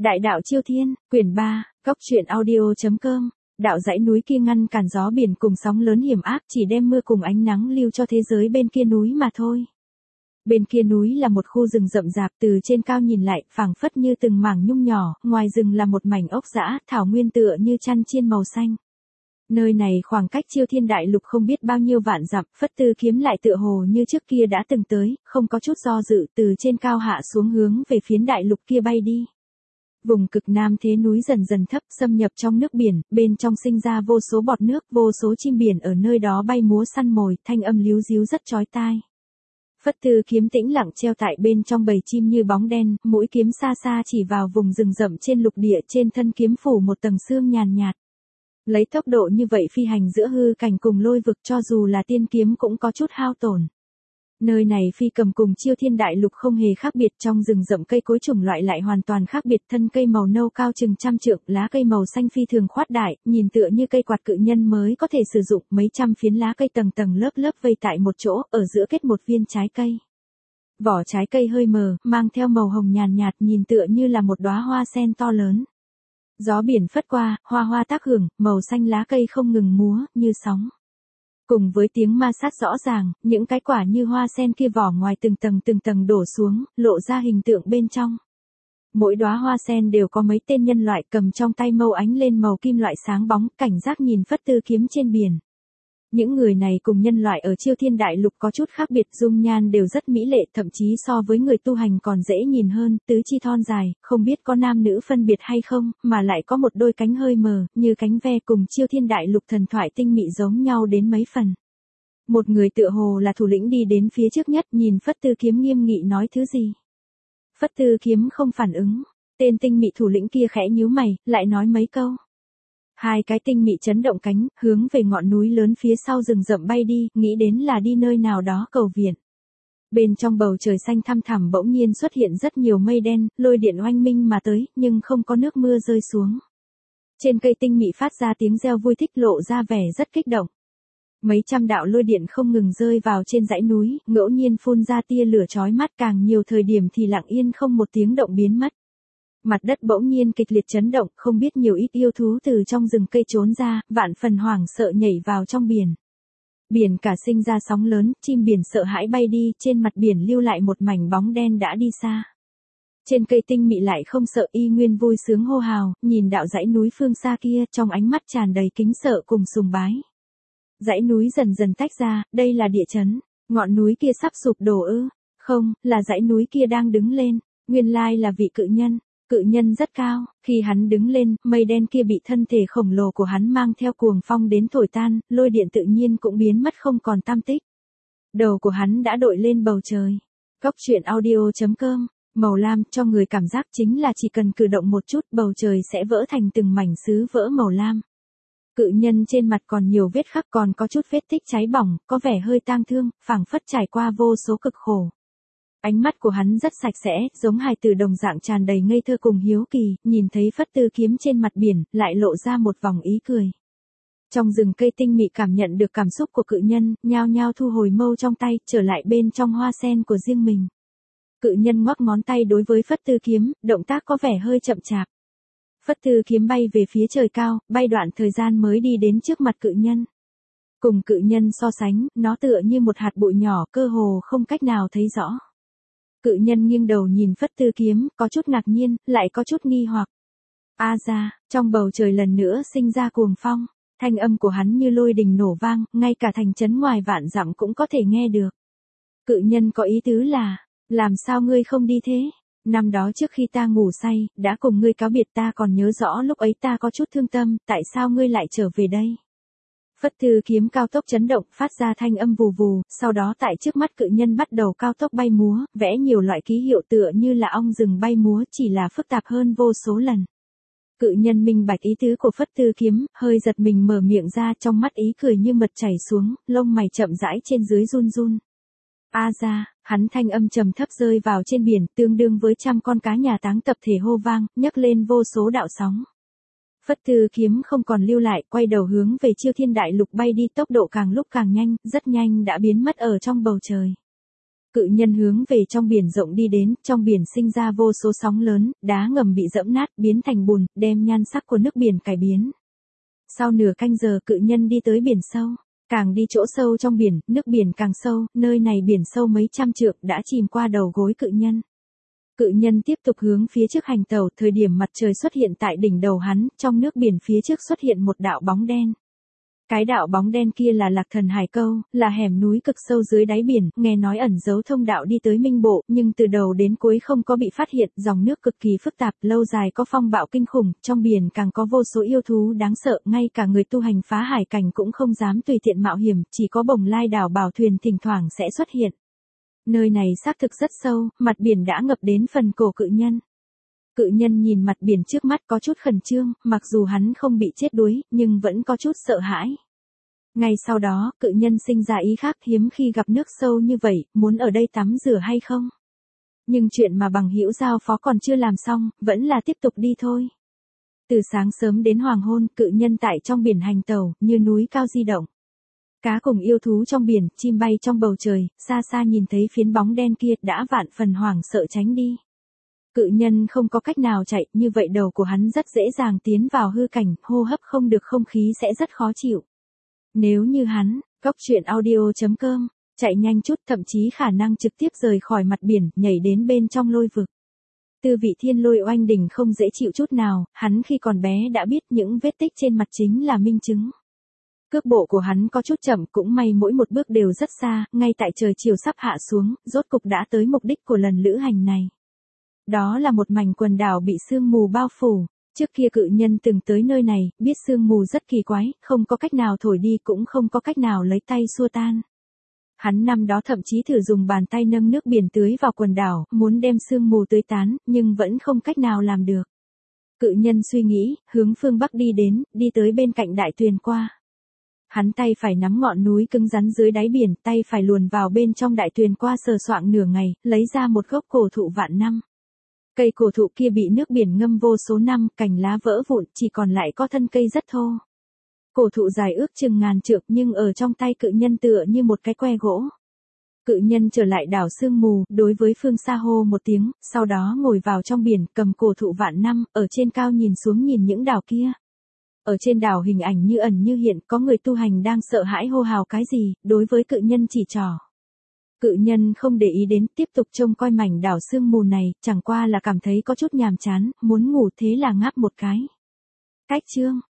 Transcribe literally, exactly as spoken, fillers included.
Đại đạo Chiêu Thiên, quyển ba, góc truyện audio.com. Đạo dãy núi kia ngăn cản gió biển cùng sóng lớn hiểm ác, chỉ đem mưa cùng ánh nắng lưu cho thế giới bên kia núi mà thôi. Bên kia núi là một khu rừng rậm rạp, từ trên cao nhìn lại, phảng phất như từng mảng nhung nhỏ, ngoài rừng là một mảnh ốc dã, thảo nguyên tựa như chăn chiên màu xanh. Nơi này khoảng cách Chiêu Thiên đại lục không biết bao nhiêu vạn dặm, Phất Tư Kiếm lại tựa hồ như trước kia đã từng tới, không có chút do dự, từ trên cao hạ xuống hướng về phiến đại lục kia bay đi. Vùng cực nam thế núi dần dần thấp, xâm nhập trong nước biển, bên trong sinh ra vô số bọt nước, vô số chim biển ở nơi đó bay múa săn mồi, thanh âm líu ríu rất chói tai. Phất Tư Kiếm tĩnh lặng treo tại bên trong bầy chim như bóng đen, mũi kiếm xa xa chỉ vào vùng rừng rậm trên lục địa, trên thân kiếm phủ một tầng sương nhàn nhạt. Lấy tốc độ như vậy phi hành giữa hư cảnh cùng lôi vực, cho dù là tiên kiếm cũng có chút hao tổn. Nơi này phi cầm cùng Chiêu Thiên đại lục không hề khác biệt, trong rừng rậm cây cối chủng loại lại hoàn toàn khác biệt, thân cây màu nâu cao chừng trăm trượng, lá cây màu xanh phi thường khoát đại, nhìn tựa như cây quạt cự nhân mới có thể sử dụng, mấy trăm phiến lá cây tầng tầng lớp lớp vây tại một chỗ, ở giữa kết một viên trái cây. Vỏ trái cây hơi mờ, mang theo màu hồng nhàn nhạt, nhìn tựa như là một đóa hoa sen to lớn. Gió biển phất qua, hoa hoa tác hưởng, màu xanh lá cây không ngừng múa, như sóng. Cùng với tiếng ma sát rõ ràng, những cái quả như hoa sen kia vỏ ngoài từng tầng từng tầng đổ xuống, lộ ra hình tượng bên trong. Mỗi đóa hoa sen đều có mấy tên nhân loại cầm trong tay mâu ánh lên màu kim loại sáng bóng, cảnh giác nhìn Phất Tư Kiếm trên biển. Những người này cùng nhân loại ở Chiêu Thiên đại lục có chút khác biệt, dung nhan đều rất mỹ lệ, thậm chí so với người tu hành còn dễ nhìn hơn, tứ chi thon dài, không biết có nam nữ phân biệt hay không, mà lại có một đôi cánh hơi mờ, như cánh ve, cùng Chiêu Thiên đại lục thần thoại tinh mị giống nhau đến mấy phần. Một người tựa hồ là thủ lĩnh đi đến phía trước nhất, nhìn Phất Tư Kiếm nghiêm nghị nói thứ gì. Phất Tư Kiếm không phản ứng, tên tinh mị thủ lĩnh kia khẽ nhíu mày, lại nói mấy câu. Hai cái tinh mị chấn động cánh, hướng về ngọn núi lớn phía sau rừng rậm bay đi, nghĩ đến là đi nơi nào đó cầu viện. Bên trong bầu trời xanh thăm thẳm bỗng nhiên xuất hiện rất nhiều mây đen, lôi điện oanh minh mà tới, nhưng không có nước mưa rơi xuống. Trên cây tinh mị phát ra tiếng reo vui thích, lộ ra vẻ rất kích động. Mấy trăm đạo lôi điện không ngừng rơi vào trên dãy núi, ngẫu nhiên phun ra tia lửa chói mắt, càng nhiều thời điểm thì lặng yên không một tiếng động biến mất. Mặt đất bỗng nhiên kịch liệt chấn động, không biết nhiều ít yêu thú từ trong rừng cây trốn ra, vạn phần hoảng sợ nhảy vào trong biển. Biển cả sinh ra sóng lớn, chim biển sợ hãi bay đi, trên mặt biển lưu lại một mảnh bóng đen đã đi xa. Trên cây tinh mị lại không sợ, y nguyên vui sướng hô hào, nhìn đạo dãy núi phương xa kia, trong ánh mắt tràn đầy kính sợ cùng sùng bái. Dãy núi dần dần tách ra, đây là địa chấn, ngọn núi kia sắp sụp đổ ư? Không, là dãy núi kia đang đứng lên, nguyên lai là vị cự nhân. Cự nhân rất cao, khi hắn đứng lên, mây đen kia bị thân thể khổng lồ của hắn mang theo cuồng phong đến thổi tan, lôi điện tự nhiên cũng biến mất không còn tăm tích. Đầu của hắn đã đội lên bầu trời. Góc truyện audio.com, màu lam cho người cảm giác chính là chỉ cần cử động một chút, bầu trời sẽ vỡ thành từng mảnh sứ vỡ màu lam. Cự nhân trên mặt còn nhiều vết khắc, còn có chút vết tích cháy bỏng, có vẻ hơi tang thương, phảng phất trải qua vô số cực khổ. Ánh mắt của hắn rất sạch sẽ, giống hài tử đồng dạng tràn đầy ngây thơ cùng hiếu kỳ, nhìn thấy Phất Tư Kiếm trên mặt biển, lại lộ ra một vòng ý cười. Trong rừng cây tinh mị cảm nhận được cảm xúc của cự nhân, nhao nhao thu hồi mâu trong tay, trở lại bên trong hoa sen của riêng mình. Cự nhân ngoắc ngón tay đối với Phất Tư Kiếm, động tác có vẻ hơi chậm chạp. Phất Tư Kiếm bay về phía trời cao, bay đoạn thời gian mới đi đến trước mặt cự nhân. Cùng cự nhân so sánh, nó tựa như một hạt bụi nhỏ, cơ hồ không cách nào thấy rõ. Cự nhân nghiêng đầu nhìn Phất Tư Kiếm, có chút ngạc nhiên, lại có chút nghi hoặc. A ra, trong bầu trời lần nữa sinh ra cuồng phong, thanh âm của hắn như lôi đình nổ vang, ngay cả thành trấn ngoài vạn dặm cũng có thể nghe được. Cự nhân có ý tứ là, làm sao ngươi không đi thế? Năm đó trước khi ta ngủ say, đã cùng ngươi cáo biệt, ta còn nhớ rõ lúc ấy ta có chút thương tâm, tại sao ngươi lại trở về đây? Phất Tư Kiếm cao tốc chấn động, phát ra thanh âm vù vù, sau đó tại trước mắt cự nhân bắt đầu cao tốc bay múa, vẽ nhiều loại ký hiệu tựa như là ong rừng bay múa, chỉ là phức tạp hơn vô số lần. Cự nhân minh bạch ý tứ của Phất Tư Kiếm, hơi giật mình mở miệng ra, trong mắt ý cười như mật chảy xuống, lông mày chậm rãi trên dưới run run. A ra, hắn thanh âm trầm thấp rơi vào trên biển, tương đương với trăm con cá nhà táng tập thể hô vang, nhấc lên vô số đạo sóng. Phất Tư Kiếm không còn lưu lại, quay đầu hướng về Chiêu Thiên đại lục bay đi, tốc độ càng lúc càng nhanh, rất nhanh đã biến mất ở trong bầu trời. Cự nhân hướng về trong biển rộng đi đến, trong biển sinh ra vô số sóng lớn, đá ngầm bị dẫm nát, biến thành bùn, đem nhan sắc của nước biển cải biến. Sau nửa canh giờ cự nhân đi tới biển sâu, càng đi chỗ sâu trong biển, nước biển càng sâu, nơi này biển sâu mấy trăm trượng đã chìm qua đầu gối cự nhân. Cự nhân tiếp tục hướng phía trước hành tàu, thời điểm mặt trời xuất hiện tại đỉnh đầu hắn, trong nước biển phía trước xuất hiện một đạo bóng đen. Cái đạo bóng đen kia là Lạc Thần Hải Câu, là hẻm núi cực sâu dưới đáy biển, nghe nói ẩn giấu thông đạo đi tới Minh Bộ, nhưng từ đầu đến cuối không có bị phát hiện, dòng nước cực kỳ phức tạp, lâu dài có phong bạo kinh khủng, trong biển càng có vô số yêu thú đáng sợ, ngay cả người tu hành phá hải cảnh cũng không dám tùy tiện mạo hiểm, chỉ có bồng lai đảo bảo thuyền thỉnh thoảng sẽ xuất hiện. Nơi này xác thực rất sâu, mặt biển đã ngập đến phần cổ cự nhân. Cự nhân nhìn mặt biển trước mắt có chút khẩn trương, mặc dù hắn không bị chết đuối, nhưng vẫn có chút sợ hãi. Ngay sau đó, cự nhân sinh ra ý khác, hiếm khi gặp nước sâu như vậy, muốn ở đây tắm rửa hay không? Nhưng chuyện mà bằng hữu giao phó còn chưa làm xong, vẫn là tiếp tục đi thôi. Từ sáng sớm đến hoàng hôn, cự nhân tại trong biển hành tàu, như núi cao di động. Cá cùng yêu thú trong biển, chim bay trong bầu trời, xa xa nhìn thấy phiến bóng đen kia đã vạn phần hoảng sợ tránh đi. Cự nhân không có cách nào chạy, như vậy đầu của hắn rất dễ dàng tiến vào hư cảnh, hô hấp không được không khí sẽ rất khó chịu. Nếu như hắn, góc truyện audio chấm com, chạy nhanh chút thậm chí khả năng trực tiếp rời khỏi mặt biển, nhảy đến bên trong lôi vực. Tư vị thiên lôi oanh đỉnh không dễ chịu chút nào, hắn khi còn bé đã biết những vết tích trên mặt chính là minh chứng. Cước bộ của hắn có chút chậm, cũng may mỗi một bước đều rất xa, ngay tại trời chiều sắp hạ xuống, rốt cục đã tới mục đích của lần lữ hành này. Đó là một mảnh quần đảo bị sương mù bao phủ. Trước kia cự nhân từng tới nơi này, biết sương mù rất kỳ quái, không có cách nào thổi đi cũng không có cách nào lấy tay xua tan. Hắn năm đó thậm chí thử dùng bàn tay nâng nước biển tưới vào quần đảo, muốn đem sương mù tưới tán, nhưng vẫn không cách nào làm được. Cự nhân suy nghĩ, hướng phương Bắc đi đến, đi tới bên cạnh đại tuyền qua. Hắn tay phải nắm ngọn núi cứng rắn dưới đáy biển, tay phải luồn vào bên trong đại tuyền qua sờ soạng nửa ngày, lấy ra một gốc cổ thụ vạn năm. Cây cổ thụ kia bị nước biển ngâm vô số năm, cành lá vỡ vụn, chỉ còn lại có thân cây rất thô. Cổ thụ dài ước chừng ngàn trượng nhưng ở trong tay cự nhân tựa như một cái que gỗ. Cự nhân trở lại đảo sương mù, đối với phương xa hô một tiếng, sau đó ngồi vào trong biển, cầm cổ thụ vạn năm, ở trên cao nhìn xuống nhìn những đảo kia. Ở trên đảo hình ảnh như ẩn như hiện, có người tu hành đang sợ hãi hô hào cái gì, đối với cự nhân chỉ trỏ. Cự nhân không để ý đến, tiếp tục trông coi mảnh đảo sương mù này, chẳng qua là cảm thấy có chút nhàm chán, muốn ngủ thế là ngáp một cái. Cách chương